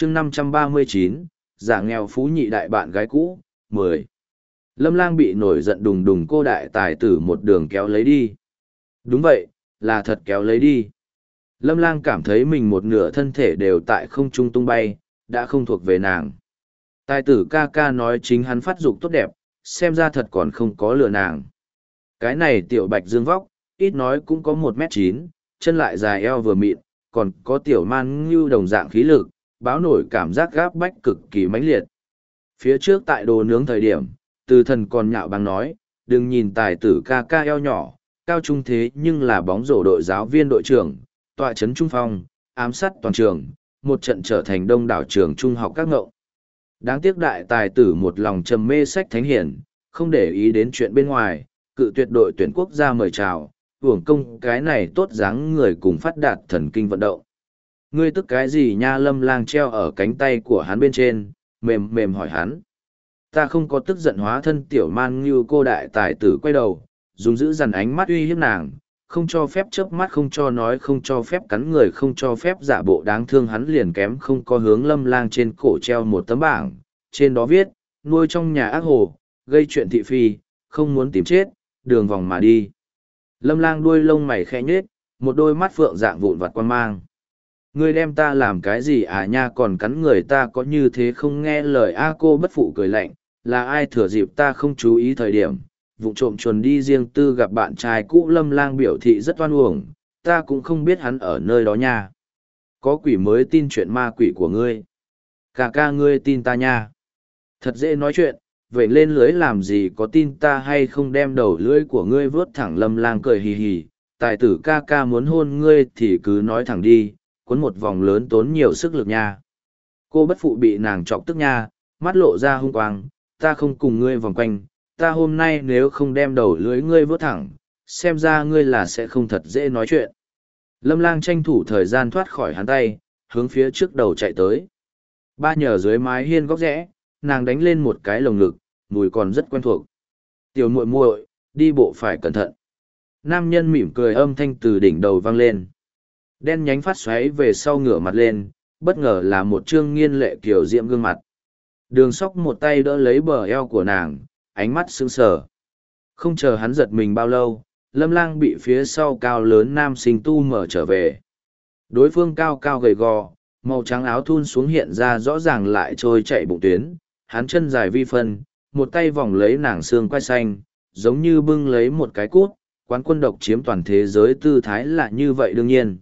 chương 539, giả nghèo phú nhị đại bạn gái cũ, 10. Lâm Lang bị nổi giận đùng đùng cô đại tài tử một đường kéo lấy đi. Đúng vậy, là thật kéo lấy đi. Lâm Lang cảm thấy mình một nửa thân thể đều tại không trung tung bay, đã không thuộc về nàng. Tài tử ca ca nói chính hắn phát dục tốt đẹp, xem ra thật còn không có lừa nàng. Cái này tiểu bạch dương vóc, ít nói cũng có 1m9, chân lại dài eo vừa mịn, còn có tiểu man ngưu đồng dạng khí lực, báo nổi cảm giác gáp bách cực kỳ mãnh liệt. Phía trước tại đồ nướng thời điểm, Từ Thần còn nhạo báng nói, đừng nhìn tài tử ca ca eo nhỏ, cao trung thế nhưng là bóng rổ đội giáo viên đội trưởng, tọa chấn trung phong, ám sát toàn trường, một trận trở thành đông đảo trường trung học các ngộng. Đáng tiếc đại tài tử một lòng trầm mê sách thánh hiển, không để ý đến chuyện bên ngoài, cự tuyệt đội tuyển quốc gia mời chào, uổng công cái này tốt dáng người cùng phát đạt thần kinh vận động. Ngươi tức cái gì nha? Lâm Lang treo ở cánh tay của hắn bên trên, mềm mềm hỏi hắn. Ta không có tức giận. Hóa thân tiểu man như cô đại tài tử quay đầu, dùng giữ dằn ánh mắt uy hiếp nàng, không cho phép chớp mắt, không cho nói, không cho phép cắn người, không cho phép giả bộ đáng thương. Hắn liền kém không có hướng Lâm Lang trên cổ treo một tấm bảng, trên đó viết, nuôi trong nhà ác hồ, gây chuyện thị phi, không muốn tìm chết, đường vòng mà đi. Lâm Lang đuôi lông mày khẽ nhếch, một đôi mắt phượng dạng vụn vặt quan mang. Ngươi đem ta làm cái gì à nha? Còn cắn người ta có như thế không nghe lời a? Cô bất phụ cười lạnh, là ai thừa dịp ta không chú ý thời điểm, vụ trộm chuồn đi riêng tư gặp bạn trai cũ? Lâm Lang biểu thị rất oan uổng, ta cũng không biết hắn ở nơi đó nha. Có quỷ mới tin chuyện ma quỷ của ngươi. Ca ca ngươi tin ta nha. Thật dễ nói chuyện, vậy lên lưới làm gì, có tin ta hay không đem đầu lưỡi của ngươi vớt thẳng. Lâm Lang cười hì hì, tài tử ca ca muốn hôn ngươi thì cứ nói thẳng đi, cuốn một vòng lớn tốn nhiều sức lực nha. Cô bất phụ bị nàng chọc tức nha, mắt lộ ra hung quang, ta không cùng ngươi vòng quanh, ta hôm nay nếu không đem đầu lưỡi ngươi vớt thẳng, xem ra ngươi là sẽ không thật dễ nói chuyện. Lâm Lang tranh thủ thời gian thoát khỏi hắn tay, hướng phía trước đầu chạy tới. Ba nhờ dưới mái hiên góc rẽ, nàng đánh lên một cái lồng ngực, mùi còn rất quen thuộc. Tiểu muội muội, đi bộ phải cẩn thận. Nam nhân mỉm cười, âm thanh từ đỉnh đầu vang lên. Đen nhánh phát xoáy về sau ngửa mặt lên, bất ngờ là một trương nghiên lệ kiểu diễm gương mặt. Đường Sóc một tay đỡ lấy bờ eo của nàng, ánh mắt sững sờ. Không chờ hắn giật mình bao lâu, Lâm Lang bị phía sau cao lớn nam sinh tu mở trở về. Đối phương cao cao gầy gò, màu trắng áo thun xuống hiện ra rõ ràng lại trôi chạy bụng tuyến, hắn chân dài vi phân, một tay vòng lấy nàng xương quai xanh, giống như bưng lấy một cái cút, quán quân độc chiếm toàn thế giới tư thái là như vậy đương nhiên.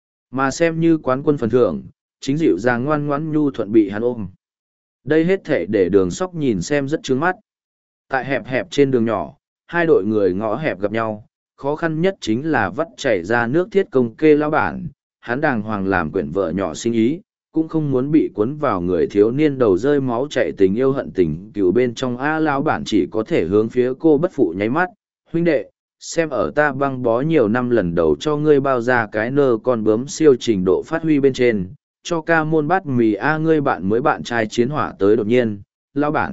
Mà xem như quán quân phần thưởng, chính dịu dàng ngoan ngoãn nhu thuận bị hắn ôm. Đây hết thể để Đường Sóc nhìn xem rất trướng mắt. Tại hẹp hẹp trên đường nhỏ, hai đội người ngõ hẹp gặp nhau, khó khăn nhất chính là vắt chảy ra nước thiết công kê lao bản. Hắn đàng hoàng làm quyển vợ nhỏ sinh ý, cũng không muốn bị cuốn vào người thiếu niên đầu rơi máu chảy tình yêu hận tình cừu bên trong. Lão bản chỉ có thể hướng phía cô bất phụ nháy mắt, huynh đệ, xem ở ta băng bó nhiều năm lần đầu cho ngươi bao ra cái nơ con bướm siêu trình độ phát huy bên trên, cho ca môn bát mì ngươi bạn mới bạn trai chiến hỏa tới đột nhiên. Lão bản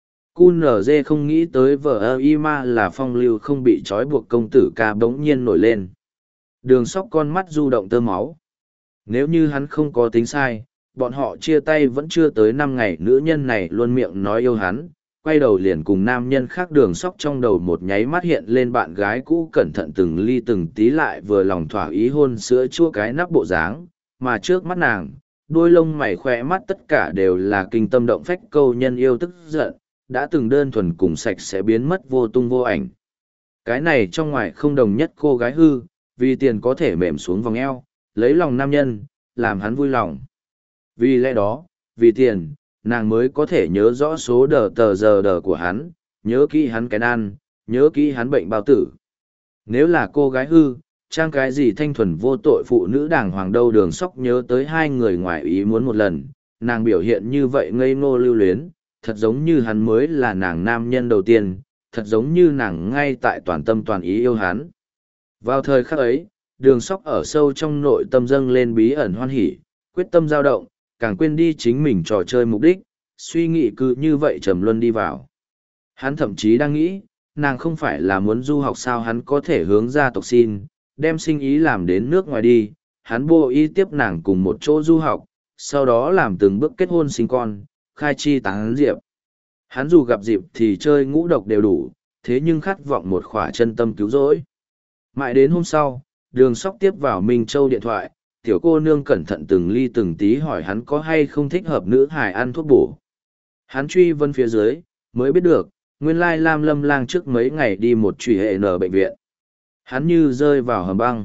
QNZ không nghĩ tới vợ ma là phong lưu không bị trói buộc công tử ca bỗng nhiên nổi lên. Đường Sóc con mắt du động tơ máu. Nếu như hắn không có tính sai, bọn họ chia tay vẫn chưa tới 5 ngày, nữ nhân này luôn miệng nói yêu hắn, quay đầu liền cùng nam nhân khác. Đường Sóc trong đầu một nháy mắt hiện lên bạn gái cũ cẩn thận từng ly từng tí lại vừa lòng thỏa ý hôn sữa chua cái nắp bộ dáng, mà trước mắt nàng, đôi lông mày khỏe mắt tất cả đều là kinh tâm động phách câu nhân yêu tức giận, đã từng đơn thuần cùng sạch sẽ biến mất vô tung vô ảnh. Cái này trong ngoài không đồng nhất cô gái hư, vì tiền có thể mềm xuống vòng eo, lấy lòng nam nhân, làm hắn vui lòng. Vì lẽ đó, vì tiền, nàng mới có thể nhớ rõ số đờ của hắn, nhớ kỹ hắn cái ăn, nhớ kỹ hắn bệnh bao tử. Nếu là cô gái hư, trang cái gì thanh thuần vô tội phụ nữ đàng hoàng đâu. Đường Sóc nhớ tới hai người ngoài ý muốn một lần, nàng biểu hiện như vậy ngây ngô lưu luyến, thật giống như hắn mới là nàng nam nhân đầu tiên, thật giống như nàng ngay tại toàn tâm toàn ý yêu hắn. Vào thời khắc ấy, Đường Sóc ở sâu trong nội tâm dâng lên bí ẩn hoan hỉ, quyết tâm dao động, càng quên đi chính mình trò chơi mục đích, suy nghĩ cứ như vậy trầm luân đi vào. Hắn thậm chí đang nghĩ, nàng không phải là muốn du học sao? Hắn có thể hướng gia tộc xin, đem sinh ý làm đến nước ngoài đi, hắn vô ý tiếp nàng cùng một chỗ du học, sau đó làm từng bước kết hôn sinh con, khai chi tán diệp. Hắn dù gặp dịp thì chơi ngũ độc đều đủ, thế nhưng khát vọng một khỏa chân tâm cứu rỗi. Mãi đến hôm sau, Đường Sóc tiếp vào Minh Châu điện thoại, tiểu cô nương cẩn thận từng ly từng tí hỏi hắn có hay không thích hợp nữ hài ăn thuốc bổ. Hắn truy vấn phía dưới, mới biết được, nguyên lai Lam Lâm Lang trước mấy ngày đi một truy hệ nở bệnh viện. Hắn như rơi vào hầm băng.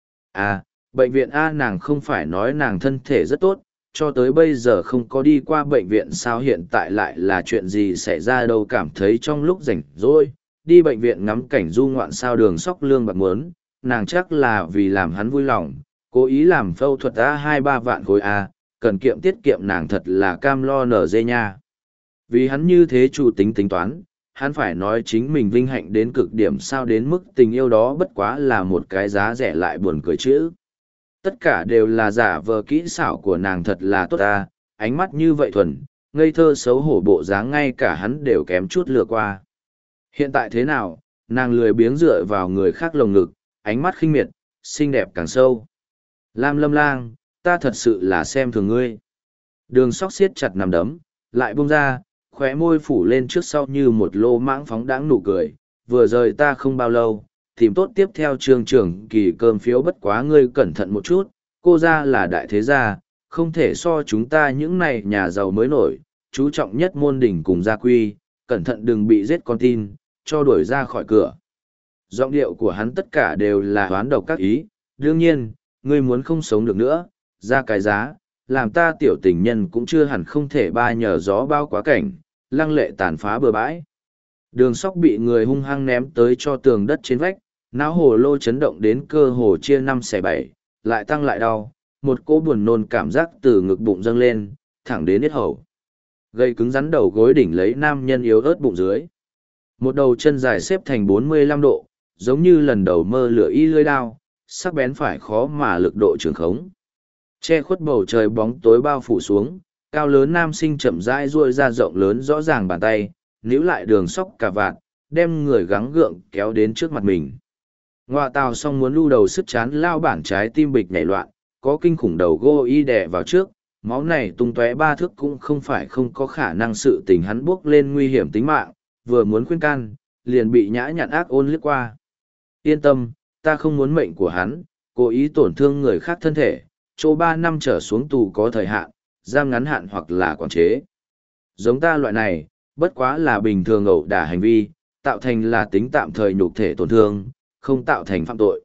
À, bệnh viện A, nàng không phải nói nàng thân thể rất tốt, cho tới bây giờ không có đi qua bệnh viện sao, hiện tại lại là chuyện gì xảy ra đâu, cảm thấy trong lúc rảnh rỗi đi bệnh viện ngắm cảnh du ngoạn sao. Đường Sóc lương bạc muốn, nàng chắc là vì làm hắn vui lòng, cố ý làm phẫu thuật A 2-3 vạn khối A, cần kiệm tiết kiệm nàng thật là cam lo nở dê nha. Vì hắn như thế chủ tính tính toán, hắn phải nói chính mình vinh hạnh đến cực điểm sao, đến mức tình yêu đó bất quá là một cái giá rẻ lại buồn cười chữ. Tất cả đều là giả vờ kỹ xảo của nàng thật là tốt ta, ánh mắt như vậy thuần, ngây thơ xấu hổ bộ dáng ngay cả hắn đều kém chút lừa qua. Hiện tại thế nào, nàng lười biếng dựa vào người khác lồng ngực, ánh mắt khinh miệt, xinh đẹp càng sâu. Lam Lâm Lang, ta thật sự là xem thường ngươi. Đường Sóc siết chặt nằm đấm, lại buông ra, khóe môi phủ lên trước sau như một lô mãng phóng đãng nụ cười. Vừa rời ta không bao lâu, tìm tốt tiếp theo trường trưởng kỳ cơm phiếu, bất quá ngươi cẩn thận một chút, cô ra là đại thế gia, không thể so chúng ta những này nhà giàu mới nổi, chú trọng nhất môn đỉnh cùng gia quy, cẩn thận đừng bị giết con tin, cho đuổi ra khỏi cửa. Giọng điệu của hắn tất cả đều là hoán độc các ý, đương nhiên, ngươi muốn không sống được nữa, ra cái giá, làm ta tiểu tình nhân cũng chưa hẳn không thể ba nhờ gió bao quá cảnh, lăng lệ tàn phá bừa bãi. Đường Sóc bị người hung hăng ném tới cho tường đất trên vách, não hồ lô chấn động đến cơ hồ chia 5/7, lại tăng lại đau, một cỗ buồn nôn cảm giác từ ngực bụng dâng lên, thẳng đến yết hầu. Gây cứng rắn đầu gối đỉnh lấy nam nhân yếu ớt bụng dưới. Một đầu chân dài xếp thành 45 độ, giống như lần đầu mơ lửa y lưỡi đao, sắc bén phải khó mà lực độ trường khống. Che khuất bầu trời bóng tối bao phủ xuống, cao lớn nam sinh chậm rãi duỗi ra rộng lớn rõ ràng bàn tay, níu lại Đường Sóc cà vạt, đem người gắng gượng kéo đến trước mặt mình. Ngoạ tào xong muốn lưu đầu sức chán lao bản trái tim bịch nhảy loạn, có kinh khủng đầu gô y đè vào trước, máu này tung tóe 3 thước cũng không phải không có khả năng, sự tình hắn buộc lên nguy hiểm tính mạng, vừa muốn khuyên can, liền bị nhã nhặn ác ôn liếc qua. Yên tâm, ta không muốn mệnh của hắn, cố ý tổn thương người khác thân thể, chỗ 3 năm trở xuống tù có thời hạn, giam ngắn hạn hoặc là quản chế. Giống ta loại này, bất quá là bình thường ẩu đả hành vi, tạo thành là tính tạm thời nhục thể tổn thương, không tạo thành phạm tội.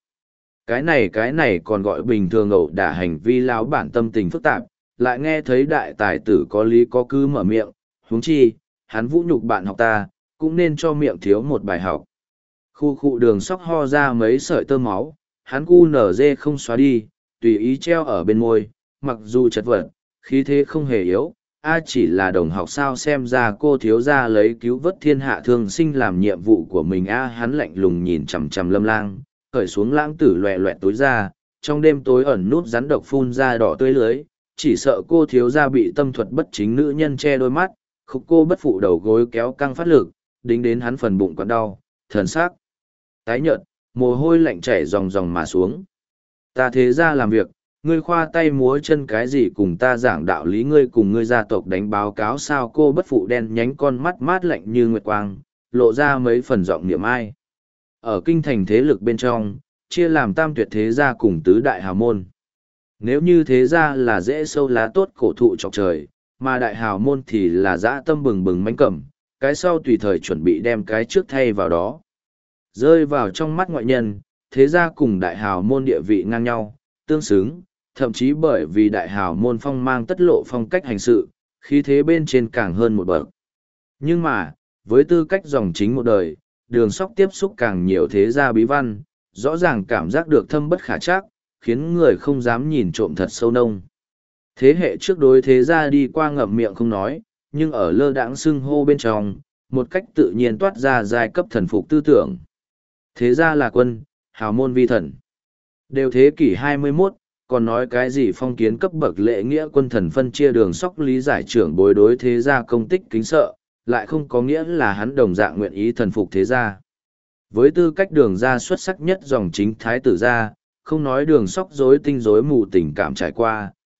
Cái này còn gọi bình thường ẩu đả hành vi. Lão bản tâm tình phức tạp, lại nghe thấy đại tài tử có lý có cứ mở miệng, huống chi, hắn vũ nhục bạn học ta, cũng nên cho miệng thiếu một bài học. Khu Đường Sóc ho ra mấy sợi tơ máu, hắn cu nở dê không xóa đi, tùy ý treo ở bên môi, mặc dù chật vật, khí thế không hề yếu. Chỉ là đồng học sao, xem ra cô thiếu gia lấy cứu vớt thiên hạ thương sinh làm nhiệm vụ của mình. Hắn lạnh lùng nhìn chằm chằm Lâm Lang, cởi xuống lãng tử loẹ loẹt tối ra, trong đêm tối ẩn nút rắn độc phun ra đỏ tươi lưới, chỉ sợ cô thiếu gia bị tâm thuật bất chính nữ nhân che đôi mắt. Khúc cô bất phụ đầu gối kéo căng phát lực, đính đến hắn phần bụng còn đau, thần sắc tái nhợt, mồ hôi lạnh chảy ròng ròng mà xuống. Ta thế ra làm việc, ngươi khoa tay múa chân cái gì cùng ta giảng đạo lý, ngươi cùng ngươi gia tộc đánh báo cáo sao? Cô bất phụ đen nhánh con mắt mát lạnh như nguyệt quang, lộ ra mấy phần giọng niệm ai. Ở kinh thành thế lực bên trong, chia làm tam tuyệt thế gia cùng tứ đại hào môn. Nếu như thế gia là dễ sâu lá tốt cổ thụ chọc trời, mà đại hào môn thì là dã tâm bừng bừng mãnh cẩm, cái sau tùy thời chuẩn bị đem cái trước thay vào đó. Rơi vào trong mắt ngoại nhân, thế gia cùng đại hào môn địa vị ngang nhau, tương xứng, thậm chí bởi vì đại hào môn phong mang tất lộ phong cách hành sự, khí thế bên trên càng hơn một bậc. Nhưng mà, với tư cách dòng chính một đời, Đường Sóc tiếp xúc càng nhiều thế gia bí văn, rõ ràng cảm giác được thâm bất khả trắc, khiến người không dám nhìn trộm thật sâu nông. Thế hệ trước đối thế gia đi qua ngậm miệng không nói, nhưng ở lơ đãng xưng hô bên trong, một cách tự nhiên toát ra giai cấp thần phục tư tưởng. Thế gia là quân, hào môn vi thần. Đều thế kỷ 21, còn nói cái gì phong kiến cấp bậc lễ nghĩa quân thần phân chia. Đường Sóc lý giải trưởng bối đối thế gia công tích kính sợ, lại không có nghĩa là hắn đồng dạng nguyện ý thần phục thế gia. Với tư cách Đường gia xuất sắc nhất dòng chính thái tử gia, không nói Đường Sóc rối tinh rối mù tình cảm trải qua,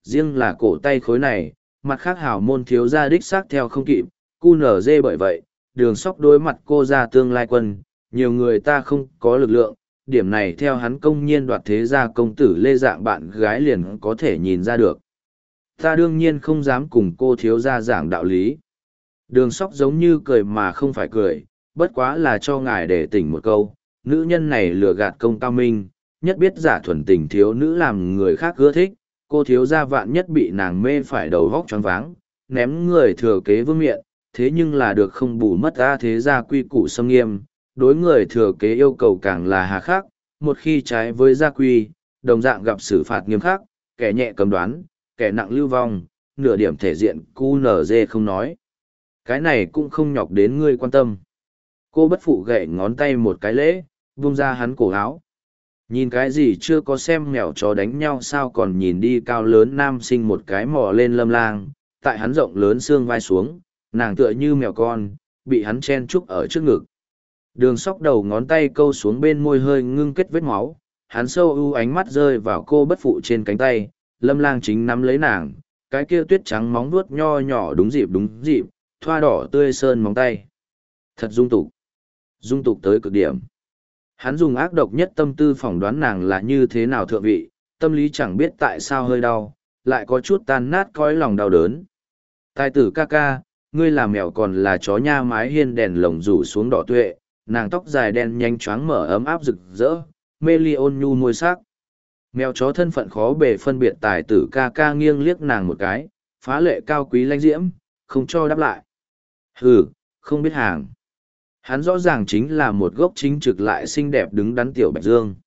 riêng là cổ tay khối này, mặt khác hào môn thiếu gia đích xác theo không kịp, cu nở dê bởi vậy, đường sóc đối mặt cô ra tương lai quân, nhiều người ta không có lực lượng, điểm này theo hắn công nhiên đoạt thế gia công tử lê dạng bạn gái liền có thể nhìn ra được. Ta đương nhiên không dám cùng cô thiếu gia giảng đạo lý. Đường sóc giống như cười mà không phải cười, bất quá là cho ngài để tỉnh một câu, nữ nhân này lừa gạt công cao minh, nhất biết giả thuần tình thiếu nữ làm người khác ưa thích, cô thiếu gia vạn nhất bị nàng mê phải đầu vóc choáng váng, ném người thừa kế vương miện, thế nhưng là được không bù mất ra thế gia quy củ xâm nghiêm, đối người thừa kế yêu cầu càng là hà khắc, một khi trái với gia quy, đồng dạng gặp xử phạt nghiêm khắc, kẻ nhẹ cầm đoán, kẻ nặng lưu vong, nửa điểm thể diện cu nở dê không nói. Cái này cũng không nhọc đến ngươi quan tâm. Cô bất phụ gậy ngón tay một cái lễ, vung ra hắn cổ áo. Nhìn cái gì chưa có xem mèo chó đánh nhau sao còn nhìn đi cao lớn nam sinh một cái mò lên Lâm Lang, tại hắn rộng lớn xương vai xuống, nàng tựa như mèo con, bị hắn chen chúc ở trước ngực. Đường sóc đầu ngón tay câu xuống bên môi hơi ngưng kết vết máu, hắn sâu ưu ánh mắt rơi vào cô bất phụ trên cánh tay, Lâm Lang chính nắm lấy nàng, cái kia tuyết trắng móng vuốt nho nhỏ đúng dịp, thoa đỏ tươi sơn móng tay. Thật dung tục tới cực điểm. Hắn dùng ác độc nhất tâm tư phỏng đoán nàng là như thế nào thượng vị, tâm lý chẳng biết tại sao hơi đau, lại có chút tan nát cõi lòng đau đớn. Tài tử ca ca, ngươi là mèo còn là chó nha, mái hiên đèn lồng rủ xuống đỏ tuệ, nàng tóc dài đen nhanh choáng mở ấm áp rực rỡ, mê ly ôn nhu môi sắc. Mèo chó thân phận khó bề phân biệt, tài tử ca ca nghiêng liếc nàng một cái, phá lệ cao quý lãnh diễm, không cho đáp lại. Hừ, không biết hàng. Hắn rõ ràng chính là một gốc chính trực lại xinh đẹp đứng đắn tiểu Bạch Dương.